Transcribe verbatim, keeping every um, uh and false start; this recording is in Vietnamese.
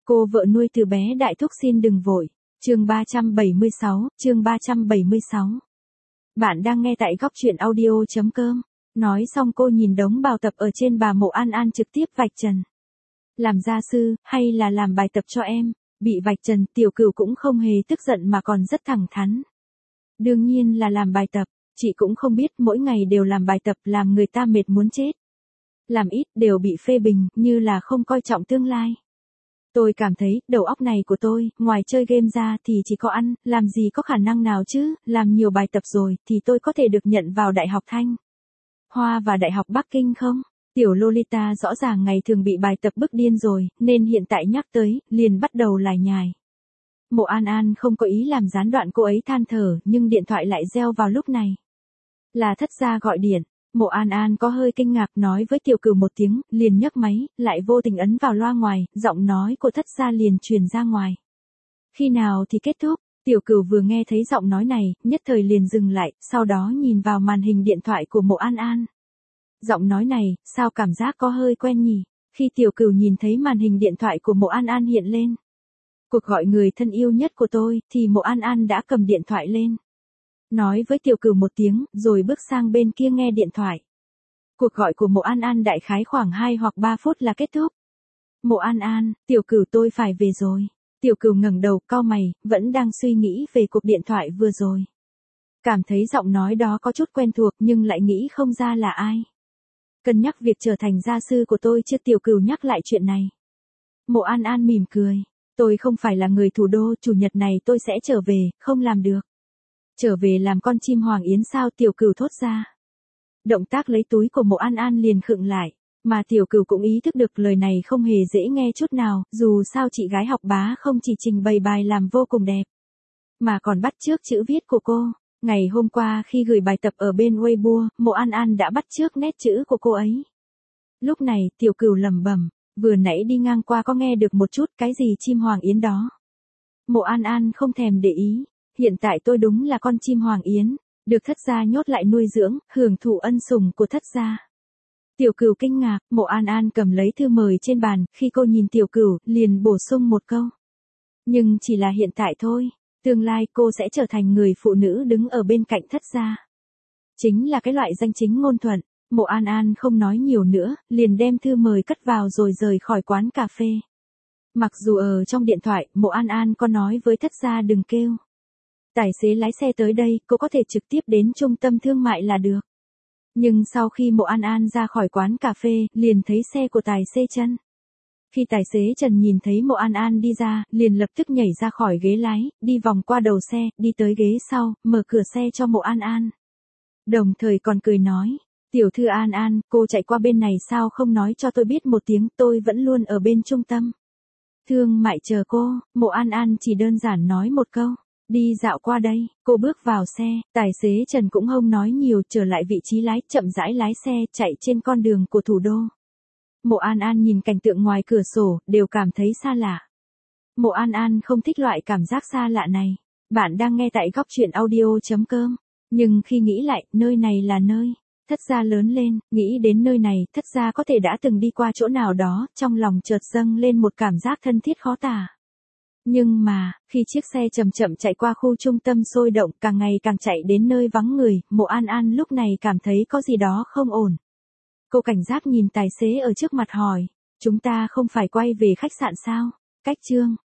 Cô vợ nuôi từ bé đại thúc xin đừng vội. Chương ba trăm bảy mươi sáu, chương ba trăm bảy mươi sáu. Bạn đang nghe tại góc truyện audio chấm com. Nói xong cô nhìn đống bài tập ở trên bà Mộ An An trực tiếp vạch trần. Làm gia sư, hay là làm bài tập cho em? Bị vạch trần, Tiểu Cửu cũng không hề tức giận mà còn rất thẳng thắn. Đương nhiên là làm bài tập, chị cũng không biết mỗi ngày đều làm bài tập làm người ta mệt muốn chết. Làm ít đều bị phê bình, như là không coi trọng tương lai. Tôi cảm thấy, đầu óc này của tôi, ngoài chơi game ra thì chỉ có ăn, làm gì có khả năng nào chứ, làm nhiều bài tập rồi, thì tôi có thể được nhận vào Đại học Thanh Hoa và Đại học Bắc Kinh không? Tiểu Lolita rõ ràng ngày thường bị bài tập bức điên rồi, nên hiện tại nhắc tới, liền bắt đầu lải nhải. Mộ An An không có ý làm gián đoạn cô ấy than thở, nhưng điện thoại lại reo vào lúc này. Là Thất Gia gọi điện. Mộ An An có hơi kinh ngạc nói với Tiểu Cửu một tiếng, liền nhấc máy, lại vô tình ấn vào loa ngoài, giọng nói của Thất Gia liền truyền ra ngoài. Khi nào thì kết thúc? Tiểu Cửu vừa nghe thấy giọng nói này, nhất thời liền dừng lại, sau đó nhìn vào màn hình điện thoại của Mộ An An. Giọng nói này, sao cảm giác có hơi quen nhỉ? Khi Tiểu Cửu nhìn thấy màn hình điện thoại của Mộ An An hiện lên. Cuộc gọi người thân yêu nhất của tôi, thì Mộ An An đã cầm điện thoại lên. Nói với Tiểu Cửu một tiếng, rồi bước sang bên kia nghe điện thoại. Cuộc gọi của Mộ An An đại khái khoảng hai hoặc ba phút là kết thúc. Mộ An An, Tiểu Cửu tôi phải về rồi. Tiểu Cửu ngẩng đầu, cau mày, vẫn đang suy nghĩ về cuộc điện thoại vừa rồi. Cảm thấy giọng nói đó có chút quen thuộc nhưng lại nghĩ không ra là ai. Cân nhắc việc trở thành gia sư của tôi chưa? Tiểu Cửu nhắc lại chuyện này. Mộ An An mỉm cười. Tôi không phải là người thủ đô, chủ nhật này tôi sẽ trở về, không làm được. Trở về làm con chim hoàng yến sao? Tiểu Cửu thốt ra. Động tác lấy túi của Mộ An An liền khựng lại, mà Tiểu Cửu cũng ý thức được lời này không hề dễ nghe chút nào, dù sao chị gái học bá không chỉ trình bày bài làm vô cùng đẹp, mà còn bắt chước chữ viết của cô. Ngày hôm qua khi gửi bài tập ở bên Weibo, Mộ An An đã bắt chước nét chữ của cô ấy. Lúc này, Tiểu Cửu lẩm bẩm, vừa nãy đi ngang qua có nghe được một chút cái gì chim hoàng yến đó. Mộ An An không thèm để ý. Hiện tại tôi đúng là con chim hoàng yến, được Thất Gia nhốt lại nuôi dưỡng, hưởng thụ ân sủng của Thất Gia. Tiểu Cửu kinh ngạc, Mộ An An cầm lấy thư mời trên bàn, khi cô nhìn Tiểu Cửu, liền bổ sung một câu. Nhưng chỉ là hiện tại thôi, tương lai cô sẽ trở thành người phụ nữ đứng ở bên cạnh Thất Gia. Chính là cái loại danh chính ngôn thuận. Mộ An An không nói nhiều nữa, liền đem thư mời cất vào rồi rời khỏi quán cà phê. Mặc dù ở trong điện thoại, Mộ An An có nói với Thất Gia đừng kêu tài xế lái xe tới đây, cô có thể trực tiếp đến trung tâm thương mại là được. Nhưng sau khi Mộ An An ra khỏi quán cà phê, liền thấy xe của tài xế Trần. Khi tài xế Trần nhìn thấy Mộ An An đi ra, liền lập tức nhảy ra khỏi ghế lái, đi vòng qua đầu xe, đi tới ghế sau, mở cửa xe cho Mộ An An. Đồng thời còn cười nói, tiểu thư An An, cô chạy qua bên này sao không nói cho tôi biết một tiếng, tôi vẫn luôn ở bên trung tâm thương mại chờ cô. Mộ An An chỉ đơn giản nói một câu. Đi dạo qua đây, cô bước vào xe, tài xế Trần cũng không nói nhiều, trở lại vị trí lái, chậm rãi lái xe, chạy trên con đường của thủ đô. Mộ An An nhìn cảnh tượng ngoài cửa sổ, đều cảm thấy xa lạ. Mộ An An không thích loại cảm giác xa lạ này. Bạn đang nghe tại góc truyện audio chấm com. Nhưng khi nghĩ lại, nơi này là nơi Thất Gia lớn lên, nghĩ đến nơi này, Thất Gia có thể đã từng đi qua chỗ nào đó, trong lòng chợt dâng lên một cảm giác thân thiết khó tả. Nhưng mà, khi chiếc xe chậm chậm chạy qua khu trung tâm sôi động, càng ngày càng chạy đến nơi vắng người, Mộ An An lúc này cảm thấy có gì đó không ổn. Cô cảnh giác nhìn tài xế ở trước mặt hỏi, chúng ta không phải quay về khách sạn sao? Cách chương